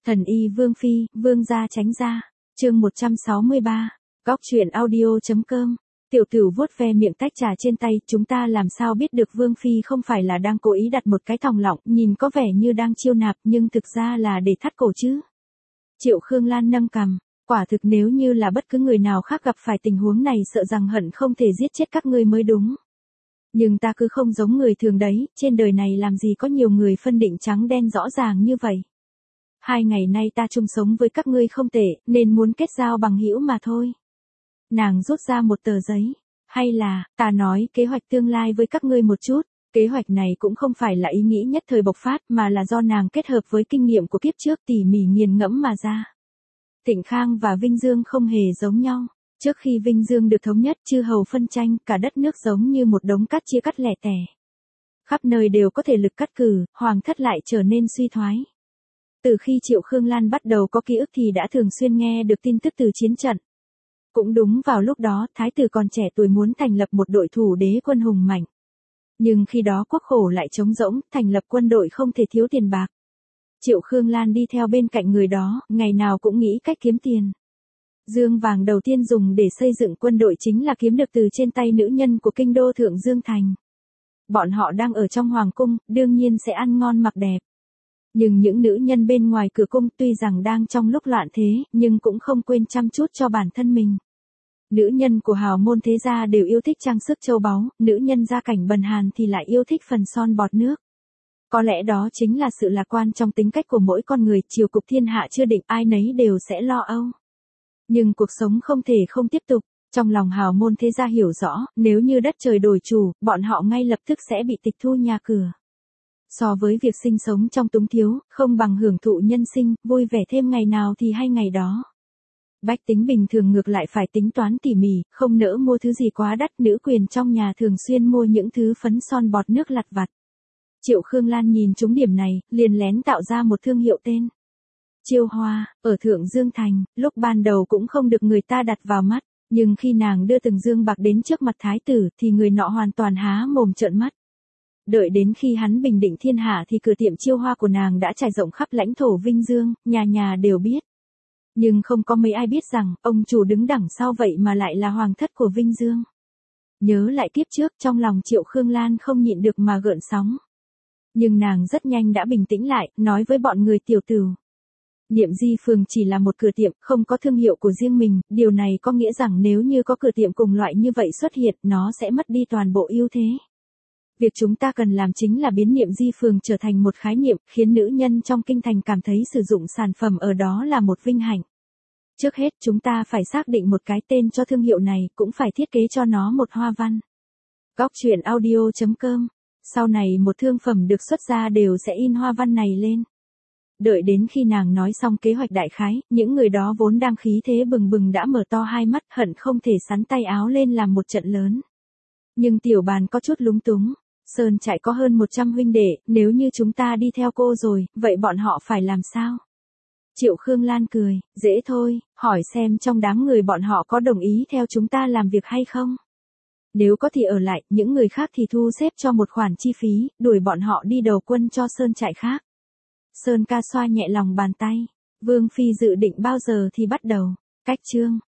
Thần y Vương Phi, Vương gia tránh ra. Chương 163. Góc truyện audio.com. Tiểu Tử vuốt ve miệng tách trà trên tay, chúng ta làm sao biết được Vương Phi không phải là đang cố ý đặt một cái thòng lọng, nhìn có vẻ như đang chiêu nạp nhưng thực ra là để thắt cổ chứ. Triệu Khương Lan nâng cằm, quả thực nếu như là bất cứ người nào khác gặp phải tình huống này sợ rằng hận không thể giết chết các ngươi mới đúng. Nhưng ta cứ không giống người thường đấy, trên đời này làm gì có nhiều người phân định trắng đen rõ ràng như vậy. 2 ngày nay ta chung sống với các ngươi không tệ, nên muốn kết giao bằng hữu mà thôi. Nàng rút ra một tờ giấy. Hay là, ta nói kế hoạch tương lai với các ngươi một chút. Kế hoạch này cũng không phải là ý nghĩ nhất thời bộc phát mà là do nàng kết hợp với kinh nghiệm của kiếp trước tỉ mỉ nghiền ngẫm mà ra. Thịnh Khang và Vinh Dương không hề giống nhau. Trước khi Vinh Dương được thống nhất chư hầu phân tranh, cả đất nước giống như một đống cát chia cắt lẻ tẻ. Khắp nơi đều có thể lực cắt cử, hoàng thất lại trở nên suy thoái. Từ khi Triệu Khương Lan bắt đầu có ký ức thì đã thường xuyên nghe được tin tức từ chiến trận. Cũng đúng vào lúc đó, thái tử còn trẻ tuổi muốn thành lập một đội thủ đế quân hùng mạnh. Nhưng khi đó quốc khổ lại trống rỗng, thành lập quân đội không thể thiếu tiền bạc. Triệu Khương Lan đi theo bên cạnh người đó, ngày nào cũng nghĩ cách kiếm tiền. Dương vàng đầu tiên dùng để xây dựng quân đội chính là kiếm được từ trên tay nữ nhân của kinh đô Thượng Dương Thành. Bọn họ đang ở trong hoàng cung, đương nhiên sẽ ăn ngon mặc đẹp. Nhưng những nữ nhân bên ngoài cửa cung tuy rằng đang trong lúc loạn thế, nhưng cũng không quên chăm chút cho bản thân mình. Nữ nhân của hào môn thế gia đều yêu thích trang sức châu báu, nữ nhân gia cảnh bần hàn thì lại yêu thích phần son bọt nước. Có lẽ đó chính là sự lạc quan trong tính cách của mỗi con người, triều cục thiên hạ chưa định, ai nấy đều sẽ lo âu. Nhưng cuộc sống không thể không tiếp tục, trong lòng hào môn thế gia hiểu rõ, nếu như đất trời đổi chủ, bọn họ ngay lập tức sẽ bị tịch thu nhà cửa. So với việc sinh sống trong túng thiếu, không bằng hưởng thụ nhân sinh, vui vẻ thêm ngày nào thì hay ngày đó. Bách tính bình thường ngược lại phải tính toán tỉ mỉ, không nỡ mua thứ gì quá đắt, nữ quyền trong nhà thường xuyên mua những thứ phấn son bọt nước lặt vặt. Triệu Khương Lan nhìn trúng điểm này, liền lén tạo ra một thương hiệu tên. Chiêu Hoa, ở Thượng Dương Thành, lúc ban đầu cũng không được người ta đặt vào mắt, nhưng khi nàng đưa từng dương bạc đến trước mặt thái tử thì người nọ hoàn toàn há mồm trợn mắt. Đợi đến khi hắn bình định thiên hạ thì cửa tiệm Chiêu Hoa của nàng đã trải rộng khắp lãnh thổ Vinh Dương, nhà nhà đều biết. Nhưng không có mấy ai biết rằng, ông chủ đứng đằng sau vậy mà lại là hoàng thất của Vinh Dương. Nhớ lại kiếp trước, trong lòng Triệu Khương Lan không nhịn được mà gợn sóng. Nhưng nàng rất nhanh đã bình tĩnh lại, nói với bọn người Tiểu Tử. Niệm Di Phường chỉ là một cửa tiệm, không có thương hiệu của riêng mình, điều này có nghĩa rằng nếu như có cửa tiệm cùng loại như vậy xuất hiện, nó sẽ mất đi toàn bộ ưu thế. Việc chúng ta cần làm chính là biến Niệm Di Phường trở thành một khái niệm, khiến nữ nhân trong kinh thành cảm thấy sử dụng sản phẩm ở đó là một vinh hạnh. Trước hết chúng ta phải xác định một cái tên cho thương hiệu này, cũng phải thiết kế cho nó một hoa văn. Góc truyện audio.com. Sau này một thương phẩm được xuất ra đều sẽ in hoa văn này lên. Đợi đến khi nàng nói xong kế hoạch đại khái, những người đó vốn đang khí thế bừng bừng đã mở to hai mắt, hận không thể sắn tay áo lên làm một trận lớn. Nhưng Tiểu Bàn có chút lúng túng. Sơn Trại có hơn 100 huynh đệ, nếu như chúng ta đi theo cô rồi, vậy bọn họ phải làm sao? Triệu Khương Lan cười, dễ thôi, hỏi xem trong đám người bọn họ có đồng ý theo chúng ta làm việc hay không? Nếu có thì ở lại, những người khác thì thu xếp cho một khoản chi phí, đuổi bọn họ đi đầu quân cho Sơn Trại khác. Sơn ca xoa nhẹ lòng bàn tay. Vương Phi dự định bao giờ thì bắt đầu? Cách chương.